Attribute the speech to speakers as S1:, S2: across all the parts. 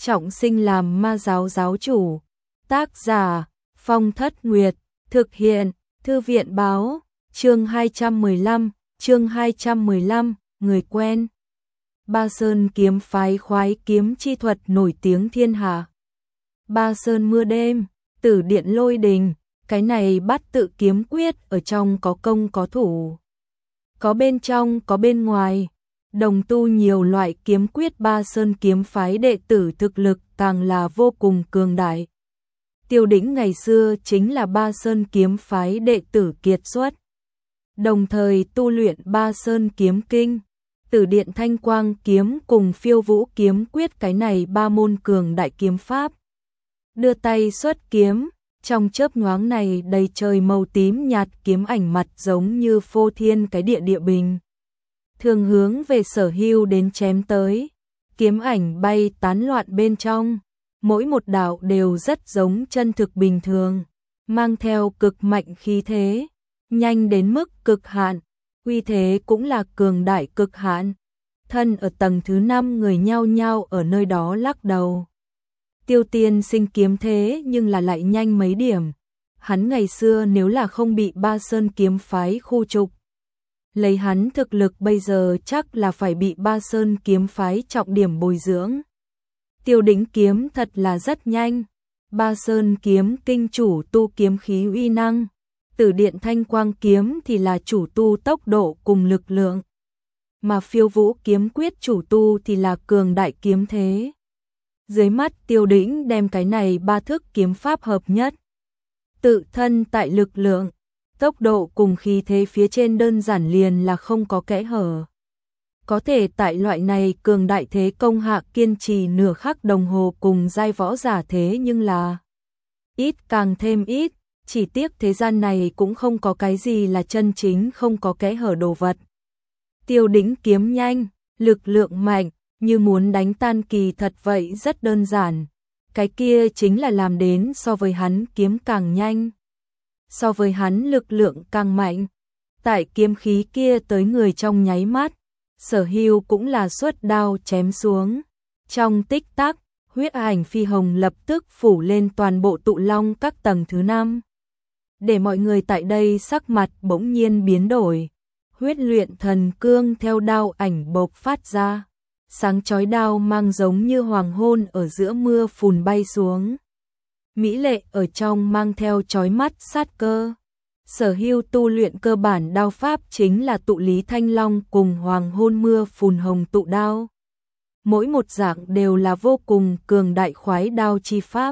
S1: trọng sinh làm ma giáo giáo chủ. Tác giả Phong Thất Nguyệt, thực hiện Thư viện báo, chương 215, người quen. Ba Sơn kiếm phái khoái kiếm chi thuật nổi tiếng thiên hạ. Ba Sơn mưa đêm, Tử Điện Lôi Đình, cái này Bát Tự kiếm quyết ở trong có công có thủ. Có bên trong có bên ngoài, đồng tu nhiều loại kiếm quyết. Ba Sơn kiếm phái đệ tử thực lực càng là vô cùng cường đại. Tiêu Đĩnh ngày xưa chính là Ba Sơn kiếm phái đệ tử kiệt xuất, đồng thời tu luyện Ba Sơn kiếm kinh, Tử Điện Thanh Quang kiếm cùng Phiêu Vũ kiếm quyết, cái này ba môn cường đại kiếm pháp. Đưa tay xuất kiếm, trong chớp nhoáng này đầy trời màu tím nhạt kiếm ảnh mặt giống như phô thiên cái địa bình, thường hướng về Sở Hưu đến chém tới. Kiếm ảnh bay tán loạn bên trong, mỗi một đạo đều rất giống chân thực bình thường, mang theo cực mạnh khí thế, nhanh đến mức cực hạn, uy thế cũng là cường đại cực hạn. Thân ở tầng thứ 5 người nhao nhao ở nơi đó lắc đầu. Tiêu Tiên Sinh kiếm thế nhưng là lại nhanh mấy điểm. Hắn ngày xưa nếu là không bị Ba Sơn kiếm phái khu trục, lấy hắn thực lực bây giờ chắc là phải bị Ba Sơn kiếm phái trọng điểm bồi dưỡng. Tiêu Đĩnh kiếm thật là rất nhanh. Ba Sơn kiếm kinh chủ tu kiếm khí uy năng, Tử Điện Thanh Quang kiếm thì là chủ tu tốc độ cùng lực lượng, mà Phiêu Vũ kiếm quyết chủ tu thì là cường đại kiếm thế. Dưới mắt Tiêu Đĩnh đem cái này ba thức kiếm pháp hợp nhất, tự thân tại lực lượng, tốc độ cùng khí thế phía trên đơn giản liền là không có kẽ hở. Có thể tại loại này cường đại thế công hạ kiên trì nửa khắc đồng hồ cùng giai võ giả thế nhưng là ít càng thêm ít, chỉ tiếc thế gian này cũng không có cái gì là chân chính không có kẽ hở đồ vật. Tiêu Đĩnh kiếm nhanh, lực lượng mạnh, như muốn đánh tan kỳ thật vậy rất đơn giản. Cái kia chính là làm đến so với hắn kiếm càng nhanh, so với hắn lực lượng càng mạnh. Tại kiếm khí kia tới người trong nháy mắt, Sở Hưu cũng là xuất đao chém xuống. Trong tích tắc, huyết ảnh phi hồng lập tức phủ lên toàn bộ Tụ Long các tầng thứ 5. Để mọi người tại đây sắc mặt bỗng nhiên biến đổi. Huyết luyện thần cương theo đao ảnh bộc phát ra, sáng chói đao mang giống như hoàng hôn ở giữa mưa phùn bay xuống. Mỹ lệ ở trong mang theo chói mắt sát cơ. Sở Hưu tu luyện cơ bản đao pháp chính là Tụ Lý Thanh Long cùng hoàng hôn mưa phùn hồng tụ đao. Mỗi một dạng đều là vô cùng cường đại khoái đao chi pháp,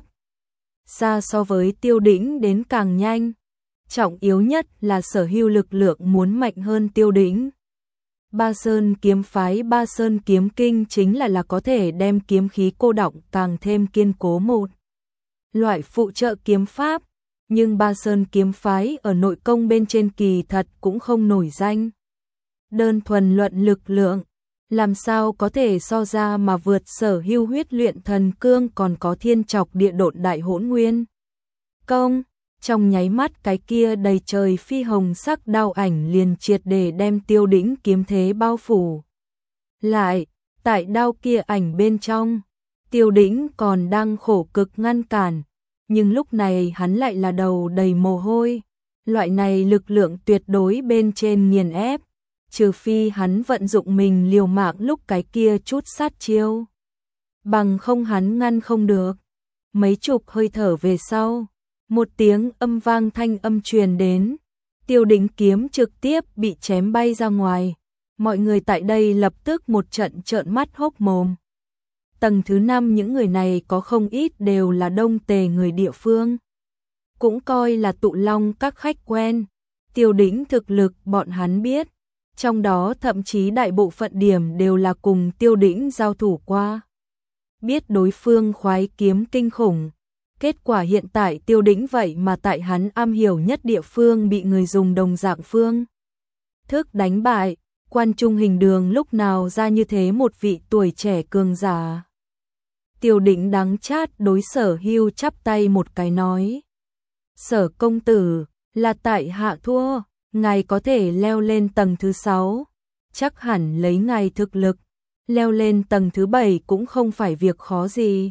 S1: xa so với Tiêu Đĩnh đến càng nhanh. Trọng yếu nhất là Sở Hưu lực lượng muốn mạnh hơn Tiêu Đĩnh. Ba Sơn kiếm phái Ba Sơn kiếm kinh chính là có thể đem kiếm khí cô đọng càng thêm kiên cố một loại phụ trợ kiếm pháp, nhưng Ba Sơn kiếm phái ở nội công bên trên kỳ thật cũng không nổi danh. Đơn thuần luận lực lượng, làm sao có thể so ra mà vượt Sở Hưu huyết luyện thần cương còn có thiên trọc địa độn đại hỗn nguyên công. Trong nháy mắt cái kia đầy trời phi hồng sắc đao ảnh liền triệt để đem Tiêu Đĩnh kiếm thế bao phủ lại. Tại đao kia ảnh bên trong, Tiêu Đĩnh còn đang khổ cực ngăn cản, nhưng lúc này hắn lại là đầu đầy mồ hôi. Loại này lực lượng tuyệt đối bên trên nghiền ép, trừ phi hắn vận dụng mình liều mạng lúc cái kia chút sát chiêu, bằng không hắn ngăn không được. Mấy chục hơi thở về sau, một tiếng âm vang thanh âm truyền đến, Tiêu Đĩnh kiếm trực tiếp bị chém bay ra ngoài. Mọi người tại đây lập tức một trận trợn mắt hốc mồm. Tầng thứ 5 những người này có không ít đều là Đông Tề người địa phương, cũng coi là Tụ Long các khách quen. Tiêu Đĩnh thực lực bọn hắn biết, trong đó thậm chí đại bộ phận điểm đều là cùng Tiêu Đĩnh giao thủ qua, biết đối phương khoái kiếm kinh khủng. Kết quả hiện tại Tiêu Đĩnh vậy mà tại hắn am hiểu nhất địa phương bị người dùng đồng dạng phương thức đánh bại. Quan Trung Hình Đường lúc nào ra như thế một vị tuổi trẻ cường giả. Tiêu Đĩnh đắng chát đối Sở Hưu chắp tay một cái nói: Sở công tử, là tại hạ thua, ngài có thể leo lên tầng thứ 6, chắc hẳn lấy ngài thực lực, leo lên tầng thứ 7 cũng không phải việc khó gì.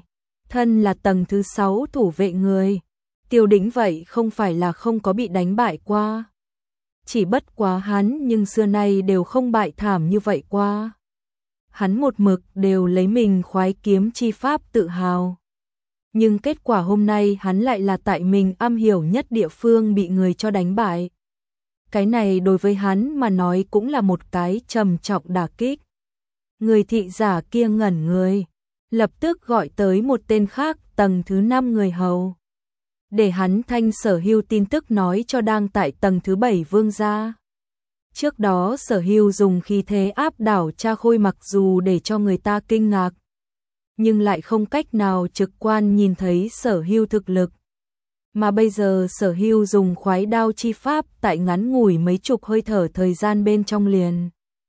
S1: Thân là tầng thứ 6 thủ vệ người, Tiêu Đĩnh vậy không phải là không có bị đánh bại qua. Chỉ bất quá hắn nhưng xưa nay đều không bại thảm như vậy qua. Hắn một mực đều lấy mình khoái kiếm chi pháp tự hào. Nhưng kết quả hôm nay hắn lại là tại mình am hiểu nhất địa phương bị người cho đánh bại. Cái này đối với hắn mà nói cũng là một cái trầm trọng đả kích. Người thị giả kia ngẩn người, lập tức gọi tới một tên khác tầng thứ 5 người hầu. Để hắn thanh Sở Hưu tin tức nói cho đang tại tầng thứ 7 vương gia. Trước đó Sở Hưu dùng khí thế áp đảo Cha Khôi mặc dù để cho người ta kinh ngạc, nhưng lại không cách nào trực quan nhìn thấy Sở Hưu thực lực. Mà bây giờ Sở Hưu dùng khoái đao chi pháp tại ngắn ngủi mấy chục hơi thở thời gian bên trong liền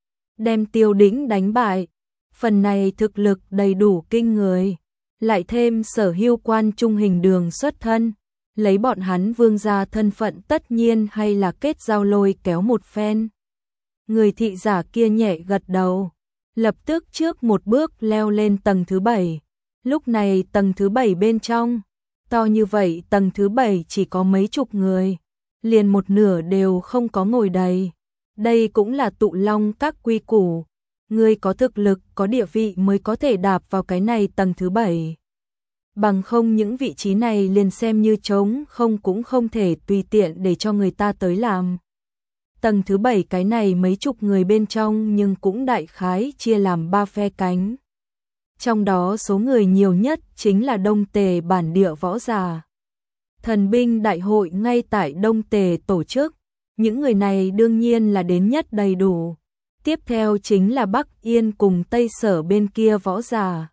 S1: đem Tiêu Đĩnh đánh bại. Phần này thực lực đầy đủ kinh người. Lại thêm Sở Hưu quan trung hình đường xuất thân, lấy bọn hắn vương gia thân phận tất nhiên hay là kết giao lôi kéo một phen. Người thị giả kia nhẹ gật đầu, lập tức trước một bước leo lên tầng thứ 7. Lúc này tầng thứ 7 bên trong, to như vậy tầng thứ 7 chỉ có mấy chục người, liền một nửa đều không có ngồi đầy. Đây cũng là tụ long các quy củ, người có thực lực, có địa vị mới có thể đạp vào cái này tầng thứ 7. Bằng không những vị trí này liền xem như trống không cũng không thể tùy tiện để cho người ta tới làm. Tầng thứ 7 cái này mấy chục người bên trong nhưng cũng đại khái chia làm 3 phe cánh. Trong đó số người nhiều nhất chính là Đông Tề bản địa võ giả. Thần binh đại hội ngay tại Đông Tề tổ chức, những người này đương nhiên là đến nhất đầy đủ. Tiếp theo chính là Bắc Yên cùng Tây Sở bên kia võ giả.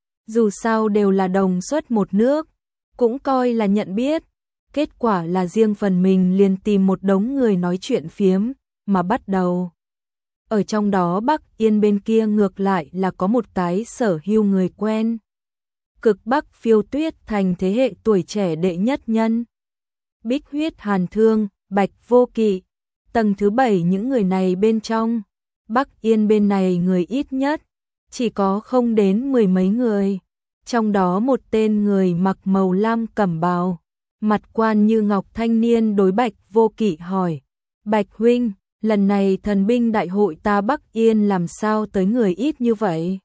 S1: Dù sao đều là đồng xuất một nước, cũng coi là nhận biết. Kết quả là riêng phần mình liền tìm một đống người nói chuyện phiếm, mà bắt đầu. Ở trong đó Bắc Yên bên kia ngược lại là có một cái Sở Hưu người quen. Cực Bắc Phiêu Tuyết thành thế hệ tuổi trẻ đệ nhất nhân. Bích Huyết Hàn Thương, Bạch Vô Kỵ. Tầng thứ 7 những người này bên trong, Bắc Yên bên này người ít nhất, chỉ có không đến 10 mấy người. Trong đó một tên người mặc màu lam cẩm bào, mặt quan như ngọc thanh niên đối Bạch Vô Kỵ hỏi: Bạch huynh, lần này thần binh đại hội ta Bắc Yên làm sao tới người ít như vậy?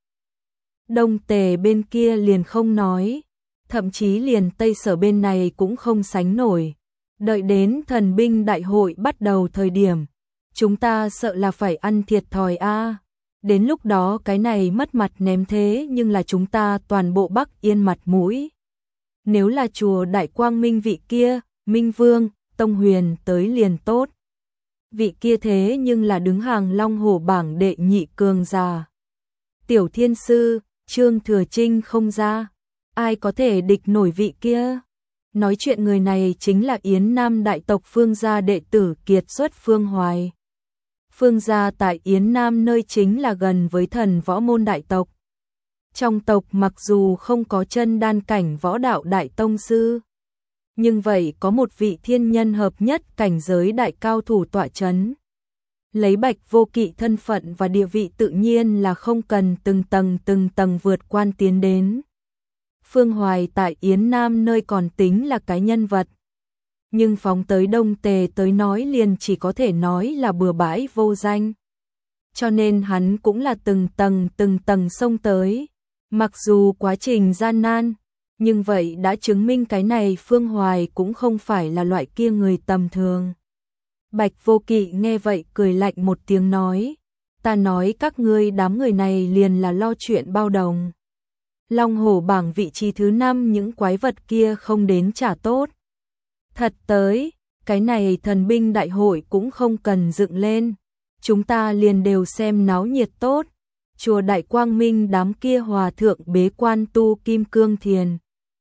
S1: Đông Tề bên kia liền không nói, thậm chí liền Tây Sở bên này cũng không sánh nổi. Đợi đến thần binh đại hội bắt đầu thời điểm, chúng ta sợ là phải ăn thiệt thòi a. Đến lúc đó cái này mất mặt ném thế nhưng là chúng ta toàn bộ Bắc Yên mặt mũi. Nếu là chùa Đại Quang Minh vị kia, Minh Vương, Tông Huyền tới liền tốt. Vị kia thế nhưng là đứng hàng Long Hổ bảng đệ nhị cường giả. Tiểu Thiên Sư, Trương Thừa Trinh không ra, ai có thể địch nổi vị kia? Nói chuyện người này chính là Yến Nam đại tộc Phương gia đệ tử kiệt xuất Phương Hoài. Phương gia tại Yến Nam nơi chính là gần với thần võ môn đại tộc. Trong tộc mặc dù không có chân đan cảnh võ đạo đại tông sư, nhưng vậy có một vị thiên nhân hợp nhất cảnh giới đại cao thủ tọa chấn. Lấy Bạch Vô Kỵ thân phận và địa vị tự nhiên là không cần từng tầng vượt quan tiến đến. Phương Hoài tại Yến Nam nơi còn tính là cái nhân vật, nhưng phóng tới Đông Tề tới nói liền chỉ có thể nói là bừa bãi vô danh. Cho nên hắn cũng là từng tầng xông tới. Mặc dù quá trình gian nan, nhưng vậy đã chứng minh cái này Phương Hoài cũng không phải là loại kia người tầm thường. Bạch Vô Kỵ nghe vậy cười lạnh một tiếng nói: ta nói các ngươi đám người này liền là lo chuyện bao đồng. Long Hổ bảng vị trí thứ 5 những quái vật kia không đến trả tốt. Thật tới, cái này thần binh đại hội cũng không cần dựng lên. Chúng ta liền đều xem náo nhiệt tốt. Chùa Đại Quang Minh đám kia hòa thượng bế quan tu kim cương thiền.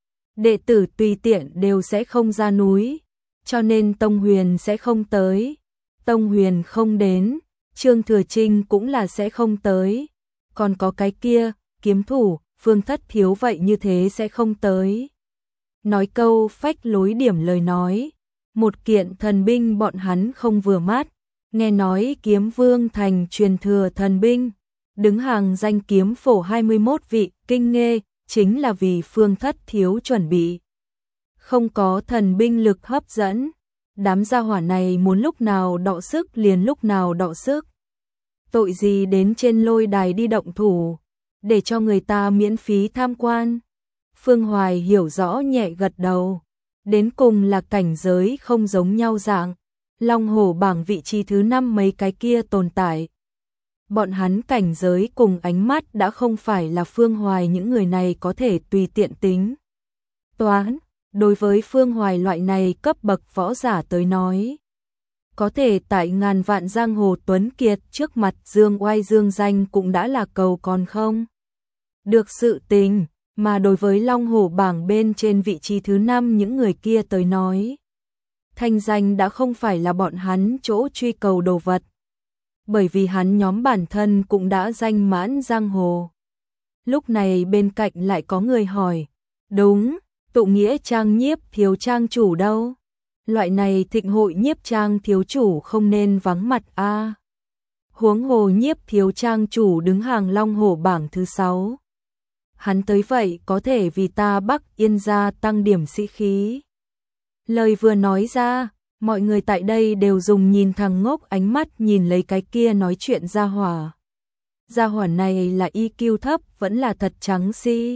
S1: Đệ tử tùy tiện đều sẽ không ra núi, cho nên Tông Huyền sẽ không tới. Tông Huyền không đến, Trương Thừa Trinh cũng là sẽ không tới. Còn có cái kia, kiếm thủ, Phương Thất Thiếu vậy như thế sẽ không tới. Nói câu phách lối điểm lời nói, một kiện thần binh bọn hắn không vừa mắt, nghe nói Kiếm Vương thành truyền thừa thần binh, đứng hàng danh kiếm phổ 21 vị, kinh nghê, chính là vì Phương Thất thiếu chuẩn bị. Không có thần binh lực hấp dẫn, đám gia hỏa này muốn lúc nào đọ sức liền lúc nào đọ sức. Tội gì đến trên lôi đài đi động thủ, để cho người ta miễn phí tham quan. Phương Hoài hiểu rõ nhẹ gật đầu, đến cùng là cảnh giới không giống nhau dạng. Long hổ bảng vị trí thứ 5 mấy cái kia tồn tại. Bọn hắn cảnh giới cùng ánh mắt đã không phải là Phương Hoài những người này có thể tùy tiện tính toán. Đối với Phương Hoài loại này cấp bậc võ giả tới nói, có thể tại ngàn vạn giang hồ tuấn kiệt trước mặt dương oai dương danh cũng đã là cầu còn không được sự tình, mà đối với Long hổ bảng bên trên vị trí thứ 5 những người kia tới nói, thanh danh đã không phải là bọn hắn chỗ truy cầu đồ vật, bởi vì hắn nhóm bản thân cũng đã danh mãn giang hồ. Lúc này bên cạnh lại có người hỏi, đúng, tụ nghĩa trang nhiếp thiếu trang chủ đâu? Loại này thịnh hội nhiếp trang thiếu chủ không nên vắng mặt a. Huống hồ nhiếp thiếu trang chủ đứng hàng Long hổ bảng thứ 6. Hắn tới vậy có thể vì ta Bắc Yên gia tăng điểm sĩ khí. Lời vừa nói ra, mọi người tại đây đều dùng nhìn thằng ngốc ánh mắt nhìn lấy cái kia nói chuyện gia hỏa. Gia hỏa này là IQ thấp vẫn là thật trắng si.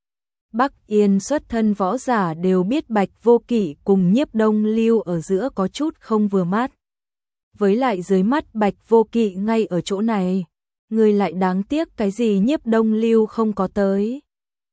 S1: Bắc Yên xuất thân võ giả đều biết Bạch Vô Kỵ cùng Nhiếp Đông Lưu ở giữa có chút không vừa mắt. Với lại dưới mắt Bạch Vô Kỵ ngay ở chỗ này, người lại đáng tiếc cái gì Nhiếp Đông Lưu không có tới.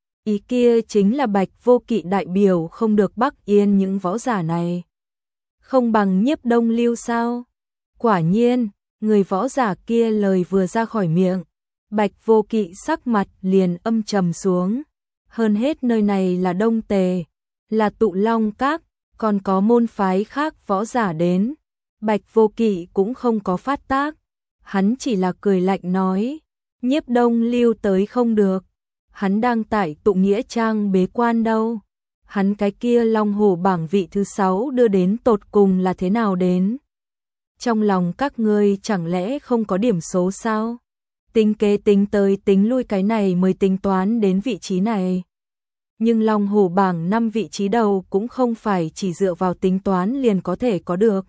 S1: Ý kia chính là Bạch Vô Kỵ đại biểu không được Bắc Yên những võ giả này. Không bằng Nhiếp Đông Lưu sao? Quả nhiên, người võ giả kia lời vừa ra khỏi miệng, Bạch Vô Kỵ sắc mặt liền âm trầm xuống. Hơn hết nơi này là Đông Tề, là Tụ Long Các, còn có môn phái khác võ giả đến. Bạch Vô Kỵ cũng không có phát tác, hắn chỉ là cười lạnh nói, Nhiếp Đông Lưu tới không được, hắn đang tại Tụ Nghĩa Trang bế quan đâu. Hắn cái kia Long hổ bảng vị thứ 6 đưa đến tột cùng là thế nào đến? Trong lòng các ngươi chẳng lẽ không có điểm số sao? Tính kế tính tới tính lui cái này mới tính toán đến vị trí này. Nhưng Long hổ bảng 5 vị trí đầu cũng không phải chỉ dựa vào tính toán liền có thể có được.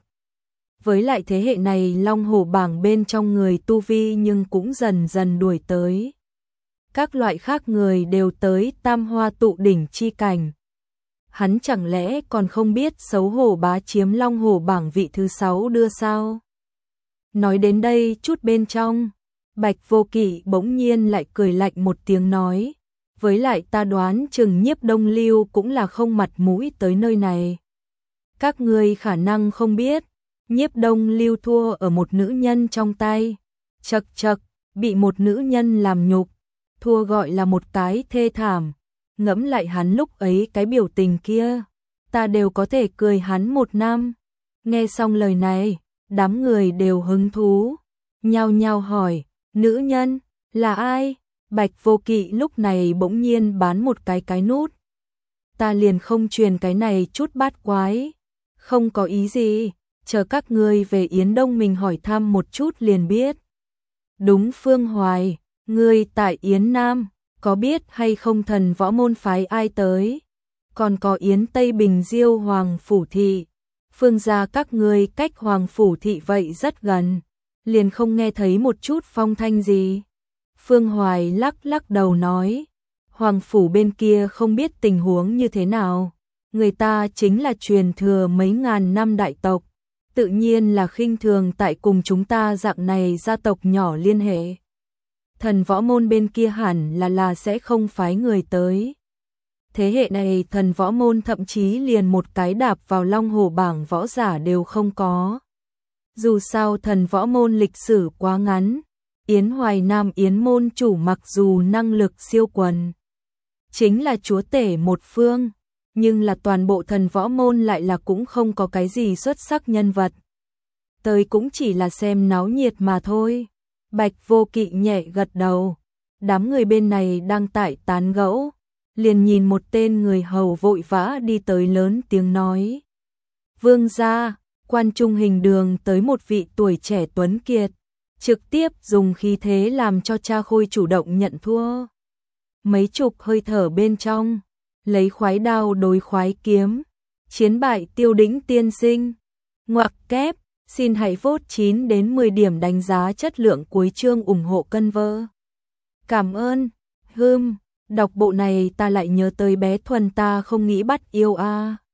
S1: Với lại thế hệ này Long hổ bảng bên trong người tu vi nhưng cũng dần dần đuổi tới. Các loại khác người đều tới tam hoa tụ đỉnh chi cảnh. Hắn chẳng lẽ còn không biết xấu hổ bá chiếm Long hổ bảng vị thứ 6 đưa sao? Nói đến đây chút bên trong, Bạch Vô Kỵ bỗng nhiên lại cười lạnh một tiếng nói, với lại ta đoán chừng Nhiếp Đông Lưu cũng là không mặt mũi tới nơi này. Các ngươi khả năng không biết, Nhiếp Đông Lưu thua ở một nữ nhân trong tay, chậc chậc, bị một nữ nhân làm nhục, thua gọi là một cái thê thảm. Ngẫm lại hắn lúc ấy cái biểu tình kia, ta đều có thể cười hắn 1 năm. Nghe xong lời này, đám người đều hứng thú, nhao nhao hỏi, nữ nhân, là ai? Bạch Vô Kỵ lúc này bỗng nhiên bán một cái nút. Ta liền không truyền cái này chút bát quái, không có ý gì, chờ các ngươi về Yến Đông mình hỏi thăm một chút liền biết. Đúng Phương Hoài, ngươi tại Yến Nam, có biết hay không thần võ môn phái ai tới? Còn có Yến Tây Bình Diêu Hoàng Phủ Thị. Phương gia các ngươi cách Hoàng Phủ Thị vậy rất gần, liền không nghe thấy một chút phong thanh gì. Phương Hoài lắc lắc đầu nói, Hoàng Phủ bên kia không biết tình huống như thế nào. Người ta chính là truyền thừa mấy ngàn năm đại tộc, tự nhiên là khinh thường tại cùng chúng ta dạng này gia tộc nhỏ liên hệ. Thần võ môn bên kia hẳn là sẽ không phái người tới. Thế hệ này thần võ môn thậm chí liền một cái đạp vào Long hổ bảng võ giả đều không có. Dù sao thần võ môn lịch sử quá ngắn, Yến Hoài Nam Yến môn chủ mặc dù năng lực siêu quần, chính là chúa tể một phương, nhưng là toàn bộ thần võ môn lại là cũng không có cái gì xuất sắc nhân vật. Tới cũng chỉ là xem náo nhiệt mà thôi. Bạch Vô Kỵ nhẹ gật đầu, đám người bên này đang tại tán gẫu, liền nhìn một tên người hầu vội vã đi tới lớn tiếng nói. Vương gia, quan trung hình đường tới một vị tuổi trẻ tuấn kiệt, trực tiếp dùng khí thế làm cho Cha Khôi chủ động nhận thua. mấy chục hơi thở bên trong, lấy khoái đao đối khoái kiếm, chiến bại Tiêu Đĩnh tiên sinh. Ngoặc kép, xin hãy vote 9 đến 10 điểm đánh giá chất lượng cuối chương ủng hộ cân vơ. Cảm ơn. Đọc bộ này ta lại nhớ tới bé Thuần ta không nghĩ bắt yêu a.